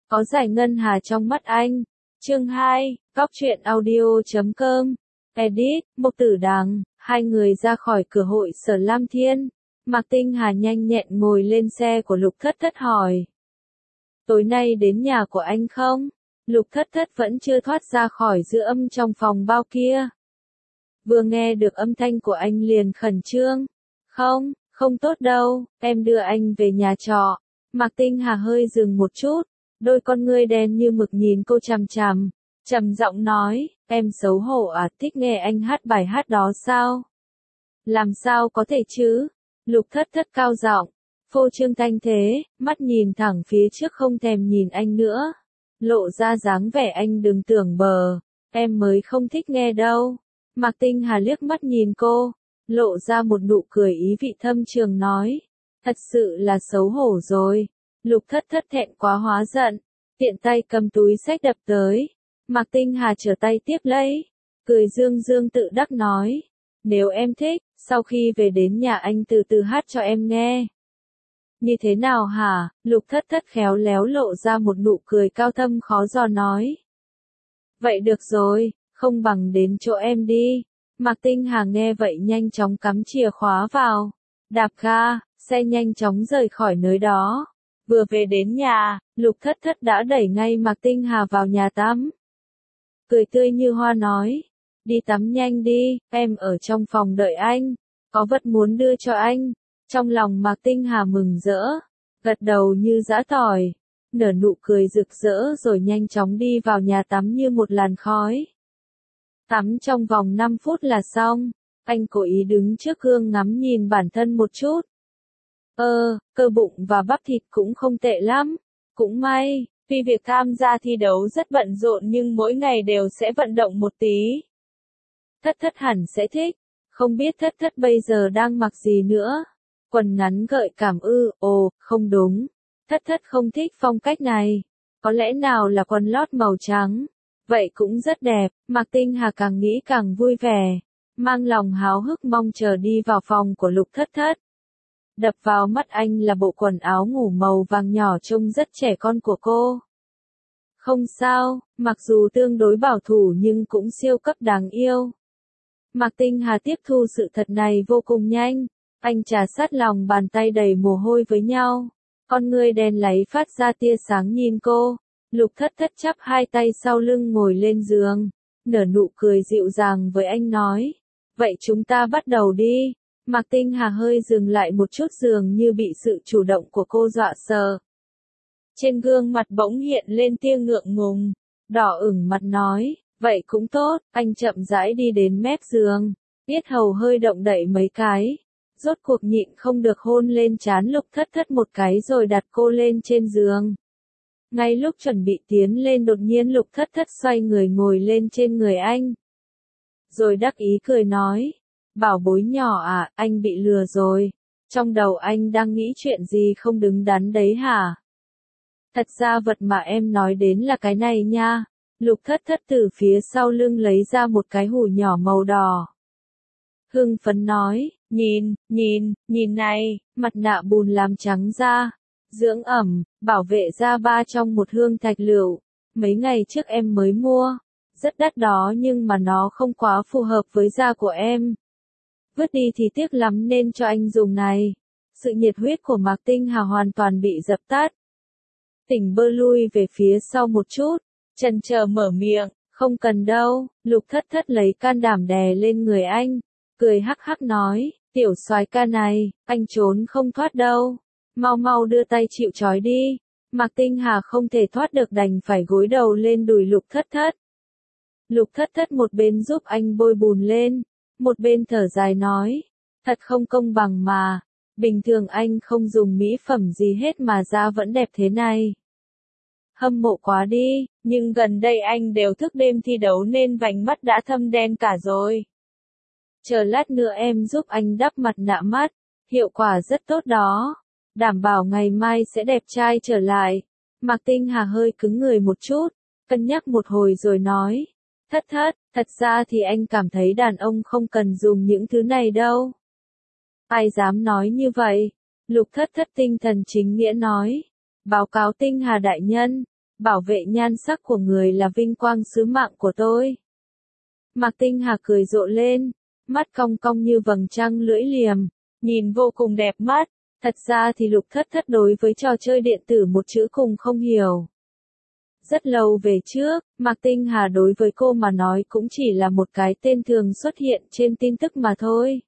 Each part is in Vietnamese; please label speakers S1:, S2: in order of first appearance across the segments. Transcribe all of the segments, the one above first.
S1: Có giải ngân hà trong mắt anh. Chương 2, Góc truyện audio.com. Edit, Mộc Tử Đằng. Hai người ra khỏi cửa hội Sở Lam Thiên. Mạc Tinh Hà nhanh nhẹn ngồi lên xe của Lục Thất Thất hỏi. Tối nay đến nhà của anh không? Lục Thất Thất vẫn chưa thoát ra khỏi dư âm trong phòng bao kia. Vừa nghe được âm thanh của anh liền khẩn trương. Không, không tốt đâu, em đưa anh về nhà trọ. Mạc Tinh Hà hơi dừng một chút, đôi con ngươi đen như mực nhìn cô chằm chằm, trầm giọng nói, em xấu hổ à, thích nghe anh hát bài hát đó sao? Làm sao có thể chứ? Lục Thất Thất cao giọng, phô trương thanh thế, mắt nhìn thẳng phía trước không thèm nhìn anh nữa, lộ ra dáng vẻ anh đừng tưởng bờ, em mới không thích nghe đâu. Mạc Tinh Hà liếc mắt nhìn cô, lộ ra một nụ cười ý vị thâm trường nói, thật sự là xấu hổ rồi. Lục Thất Thất thẹn quá hóa giận, tiện tay cầm túi xách đập tới. Mạc Tinh Hà trở tay tiếp lấy, cười dương dương tự đắc nói, nếu em thích, sau khi về đến nhà anh từ từ hát cho em nghe. Như thế nào hả? Lục Thất Thất khéo léo lộ ra một nụ cười cao thâm khó dò nói. Vậy được rồi, không bằng đến chỗ em đi. Mạc Tinh Hà nghe vậy nhanh chóng cắm chìa khóa vào, đạp ga, xe nhanh chóng rời khỏi nơi đó. Vừa về đến nhà, Lục Thất Thất đã đẩy ngay Mạc Tinh Hà vào nhà tắm. Cười tươi như hoa nói, đi tắm nhanh đi, em ở trong phòng đợi anh, có vật muốn đưa cho anh. Trong lòng Mạc Tinh Hà mừng rỡ, gật đầu như giã tỏi, nở nụ cười rực rỡ rồi nhanh chóng đi vào nhà tắm như một làn khói. Tắm trong vòng 5 phút là xong, anh cố ý đứng trước gương ngắm nhìn bản thân một chút. Cơ bụng và bắp thịt cũng không tệ lắm, cũng may, vì việc tham gia thi đấu rất bận rộn nhưng mỗi ngày đều sẽ vận động một tí. Thất Thất hẳn sẽ thích, không biết Thất Thất bây giờ đang mặc gì nữa. Quần ngắn gợi cảm không đúng, Thất Thất không thích phong cách này, có lẽ nào là quần lót màu trắng, vậy cũng rất đẹp. Mạc Tinh Hà càng nghĩ càng vui vẻ, mang lòng háo hức mong chờ đi vào phòng của Lục Thất Thất. Đập vào mắt anh là bộ quần áo ngủ màu vàng nhỏ trông rất trẻ con của cô. Không sao, mặc dù tương đối bảo thủ nhưng cũng siêu cấp đáng yêu. Mạc Tinh Hà tiếp thu sự thật này vô cùng nhanh, anh trà sát lòng bàn tay đầy mồ hôi với nhau, con ngươi đen láy phát ra tia sáng nhìn cô. Lục Thất Thất chắp hai tay sau lưng ngồi lên giường, nở nụ cười dịu dàng với anh nói, vậy chúng ta bắt đầu đi. Mạc Tinh Hà hơi dừng lại một chút dường như bị sự chủ động của cô dọa sợ. Trên gương mặt bỗng hiện lên tia ngượng ngùng, đỏ ửng mặt nói, vậy cũng tốt, anh chậm rãi đi đến mép giường, yết hầu hơi động đậy mấy cái, rốt cuộc nhịn không được hôn lên trán Lục Thất Thất một cái rồi đặt cô lên trên giường. Ngay lúc chuẩn bị tiến lên đột nhiên Lục Thất Thất xoay người ngồi lên trên người anh. Rồi đắc ý cười nói, bảo bối nhỏ à, anh bị lừa rồi. Trong đầu anh đang nghĩ chuyện gì không đứng đắn đấy hả? Thật ra vật mà em nói đến là cái này nha. Lục Thất Thất từ phía sau lưng lấy ra một cái hũ nhỏ màu đỏ. Hưng phấn nói, nhìn này, mặt nạ bùn làm trắng da, dưỡng ẩm, bảo vệ da ba trong một hương thạch lựu. Mấy ngày trước em mới mua, rất đắt đó nhưng mà nó không quá phù hợp với da của em. Vứt đi thì tiếc lắm nên cho anh dùng này. Sự nhiệt huyết của Mạc Tinh Hà hoàn toàn bị dập tắt. Tỉnh bơ lui về phía sau một chút, chần chờ mở miệng, không cần đâu. Lục Thất Thất lấy can đảm đè lên người anh, cười hắc hắc nói, tiểu soái ca này, anh trốn không thoát đâu, mau đưa tay chịu trói đi. Mạc Tinh Hà không thể thoát được đành phải gối đầu lên đùi Lục Thất Thất. Lục Thất Thất một bên giúp anh bôi bùn lên, một bên thở dài nói, thật không công bằng mà, bình thường anh không dùng mỹ phẩm gì hết mà da vẫn đẹp thế này. Hâm mộ quá đi, nhưng gần đây anh đều thức đêm thi đấu nên vành mắt đã thâm đen cả rồi. Chờ lát nữa em giúp anh đắp mặt nạ mắt, hiệu quả rất tốt đó, đảm bảo ngày mai sẽ đẹp trai trở lại. Mạc Tinh Hà hơi cứng người một chút, cân nhắc một hồi rồi nói, Thất Thất, thật ra thì anh cảm thấy đàn ông không cần dùng những thứ này đâu. Ai dám nói như vậy? Lục Thất Thất tinh thần chính nghĩa nói, báo cáo Tinh Hà đại nhân, Bảo vệ nhan sắc của người là vinh quang sứ mạng của tôi. Mạc Tinh Hà cười rộ lên, mắt cong cong như vầng trăng lưỡi liềm, nhìn vô cùng đẹp mắt. Thật ra thì Lục Thất Thất đối với trò chơi điện tử một chữ cùng không hiểu. Rất lâu về trước, Mạc Tinh Hà đối với cô mà nói cũng chỉ là một cái tên thường xuất hiện trên tin tức mà thôi.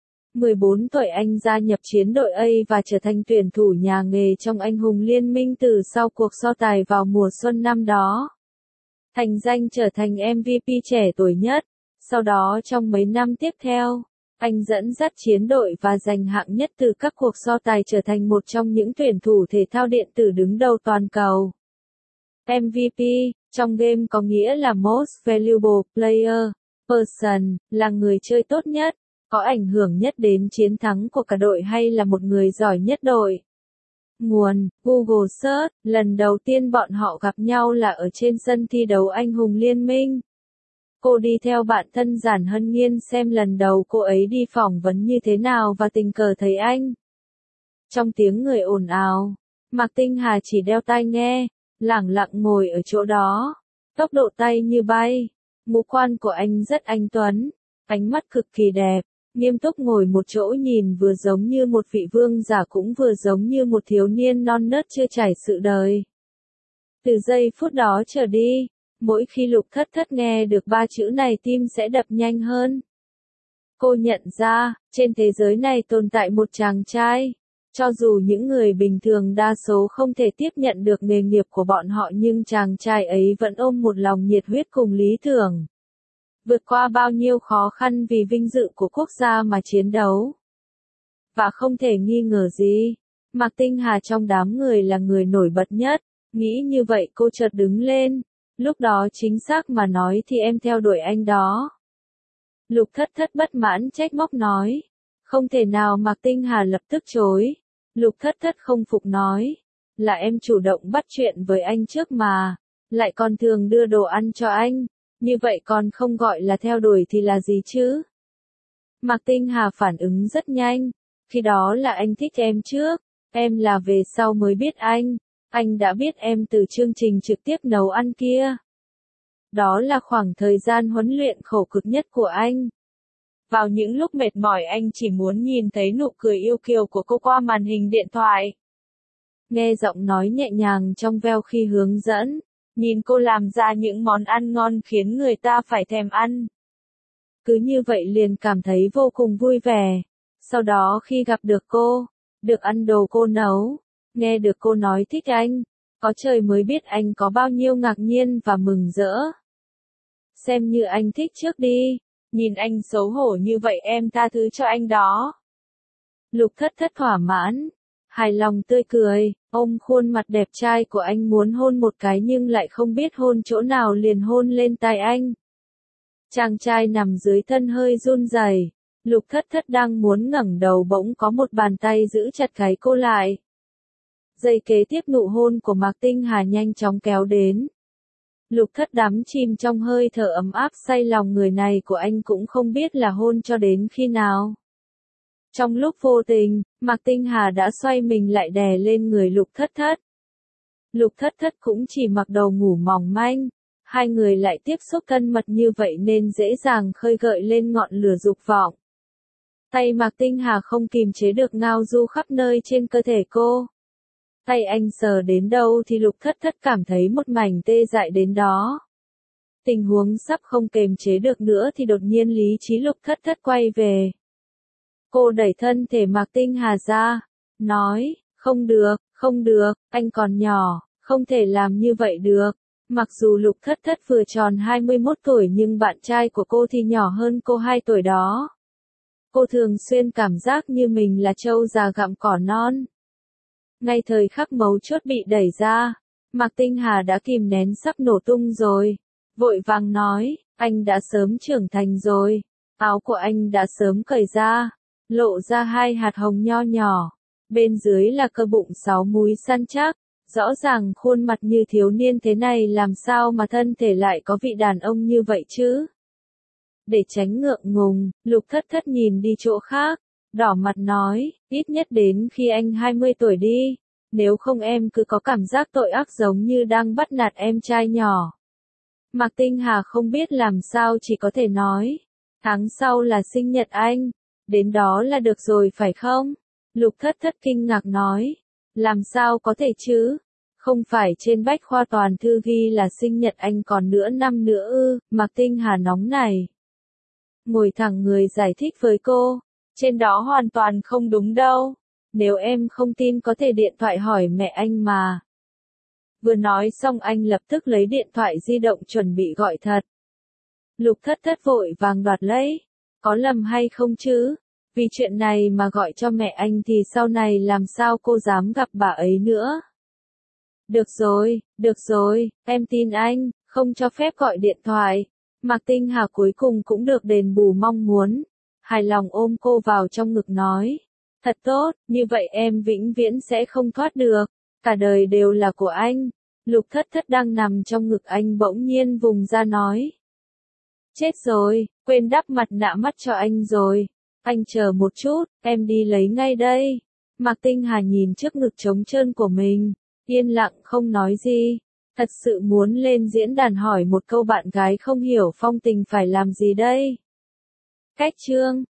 S1: 14 tuổi anh gia nhập chiến đội A và trở thành tuyển thủ nhà nghề trong Anh hùng liên minh từ sau cuộc so tài vào mùa xuân năm đó. Thành danh trở thành MVP trẻ tuổi nhất. Sau đó trong mấy năm tiếp theo, anh dẫn dắt chiến đội và giành hạng nhất từ các cuộc so tài, trở thành một trong những tuyển thủ thể thao điện tử đứng đầu toàn cầu. MVP, trong game có nghĩa là Most Valuable Player, Person, là người chơi tốt nhất, có ảnh hưởng nhất đến chiến thắng của cả đội hay là một người giỏi nhất đội. Nguồn, Google Search, lần đầu tiên bọn họ gặp nhau là ở trên sân thi đấu Anh hùng liên minh. Cô đi theo bạn thân Giản Hân Nhiên xem lần đầu cô ấy đi phỏng vấn như thế nào và tình cờ thấy anh. Trong tiếng người ồn ào, Mạc Tinh Hà chỉ đeo tai nghe, lẳng lặng ngồi ở chỗ đó, tốc độ tay như bay. Ngũ quan của anh rất anh tuấn, ánh mắt cực kỳ đẹp, nghiêm túc ngồi một chỗ nhìn vừa giống như một vị vương giả cũng vừa giống như một thiếu niên non nớt chưa trải sự đời. Từ giây phút đó trở đi, mỗi khi Lục Thất Thất nghe được ba chữ này tim sẽ đập nhanh hơn. Cô nhận ra, trên thế giới này tồn tại một chàng trai. Cho dù những người bình thường đa số không thể tiếp nhận được nghề nghiệp của bọn họ nhưng chàng trai ấy vẫn ôm một lòng nhiệt huyết cùng lý tưởng. Vượt qua bao nhiêu khó khăn vì vinh dự của quốc gia mà chiến đấu. Và không thể nghi ngờ gì, Mạc Tinh Hà trong đám người là người nổi bật nhất. Nghĩ như vậy cô chợt đứng lên. Lúc đó chính xác mà nói thì em theo đuổi anh đó. Lục Thất Thất bất mãn trách móc nói. Không thể nào. Mạc Tinh Hà lập tức chối. Lục Thất Thất không phục nói. Là em chủ động bắt chuyện với anh trước mà. Lại còn thường đưa đồ ăn cho anh. Như vậy còn không gọi là theo đuổi thì là gì chứ? Mạc Tinh Hà phản ứng rất nhanh. Khi đó là anh thích em trước. Em là về sau mới biết anh. Anh đã biết em từ chương trình trực tiếp nấu ăn kia. Đó là khoảng thời gian huấn luyện khổ cực nhất của anh. Vào những lúc mệt mỏi anh chỉ muốn nhìn thấy nụ cười yêu kiều của cô qua màn hình điện thoại. Nghe giọng nói nhẹ nhàng trong veo khi hướng dẫn, nhìn cô làm ra những món ăn ngon khiến người ta phải thèm ăn. Cứ như vậy liền cảm thấy vô cùng vui vẻ. Sau đó khi gặp được cô, được ăn đồ cô nấu, nghe được cô nói thích anh, có trời mới biết anh có bao nhiêu ngạc nhiên và mừng rỡ. Xem như anh thích trước đi, nhìn anh xấu hổ như vậy em tha thứ cho anh đó. Lục Thất Thất thỏa mãn, hài lòng tươi cười, ôm khuôn mặt đẹp trai của anh muốn hôn một cái nhưng lại không biết hôn chỗ nào liền hôn lên tai anh. Chàng trai nằm dưới thân hơi run rẩy. Lục Thất Thất đang muốn ngẩng đầu bỗng có một bàn tay giữ chặt gáy cô lại. Giây kế tiếp nụ hôn của Mạc Tinh Hà nhanh chóng kéo đến. Lục Thất đắm chìm trong hơi thở ấm áp say lòng người này của anh cũng không biết là hôn cho đến khi nào. Trong lúc vô tình, Mạc Tinh Hà đã xoay mình lại đè lên người Lục Thất Thất. Lục Thất Thất cũng chỉ mặc đồ ngủ mỏng manh. Hai người lại tiếp xúc thân mật như vậy nên dễ dàng khơi gợi lên ngọn lửa dục vọng. Tay Mạc Tinh Hà không kìm chế được ngao du khắp nơi trên cơ thể cô. Tay anh sờ đến đâu thì Lục Thất Thất cảm thấy một mảnh tê dại đến đó. Tình huống sắp không kềm chế được nữa thì đột nhiên lý trí Lục Thất Thất quay về. Cô đẩy thân thể Mạc Tinh Hà ra, nói, không được, anh còn nhỏ, không thể làm như vậy được. Mặc dù Lục Thất Thất vừa tròn 21 tuổi nhưng bạn trai của cô thì nhỏ hơn cô 2 tuổi đó. Cô thường xuyên cảm giác như mình là trâu già gặm cỏ non. Ngay thời khắc mấu chốt bị đẩy ra, Mạc Tinh Hà đã kìm nén sắp nổ tung rồi. Vội vàng nói, anh đã sớm trưởng thành rồi. Áo của anh đã sớm cởi ra, lộ ra 2 hạt hồng nho nhỏ. Bên dưới là cơ bụng 6 múi săn chắc. Rõ ràng khuôn mặt như thiếu niên thế này làm sao mà thân thể lại có vị đàn ông như vậy chứ? Để tránh ngượng ngùng, Lục Thất Thất nhìn đi chỗ khác, đỏ mặt nói, ít nhất đến khi anh 20 tuổi đi, Nếu không em cứ có cảm giác tội ác giống như đang bắt nạt em trai nhỏ. Mạc Tinh Hà không biết làm sao chỉ có thể nói. Tháng sau là sinh nhật anh. Đến đó là được rồi phải không? Lục Thất Thất kinh ngạc nói. Làm sao có thể chứ? Không phải trên bách khoa toàn thư ghi là sinh nhật anh còn nửa năm nữa ư? Mạc Tinh Hà nóng này. Ngồi thẳng người giải thích với cô. Trên đó hoàn toàn không đúng đâu. Nếu em không tin có thể điện thoại hỏi mẹ anh mà. Vừa nói xong anh lập tức lấy điện thoại di động chuẩn bị gọi thật. Lục Thất Thất vội vàng đoạt lấy. Có lầm hay không chứ? Vì chuyện này mà gọi cho mẹ anh thì sau này làm sao cô dám gặp bà ấy nữa? Được rồi, em tin anh, không cho phép gọi điện thoại. Mạc Tinh Hà cuối cùng cũng được đền bù mong muốn. Hài lòng ôm cô vào trong ngực nói. Thật tốt, như vậy em vĩnh viễn sẽ không thoát được. Cả đời đều là của anh. Lục Thất Thất đang nằm trong ngực anh bỗng nhiên vùng ra nói. Chết rồi, quên đắp mặt nạ mắt cho anh rồi. Anh chờ một chút, em đi lấy ngay đây. Mạc Tinh Hà nhìn trước ngực trống trơn của mình, yên lặng không nói gì. Thật sự muốn lên diễn đàn hỏi một câu bạn gái không hiểu phong tình phải làm gì đây? Cách chương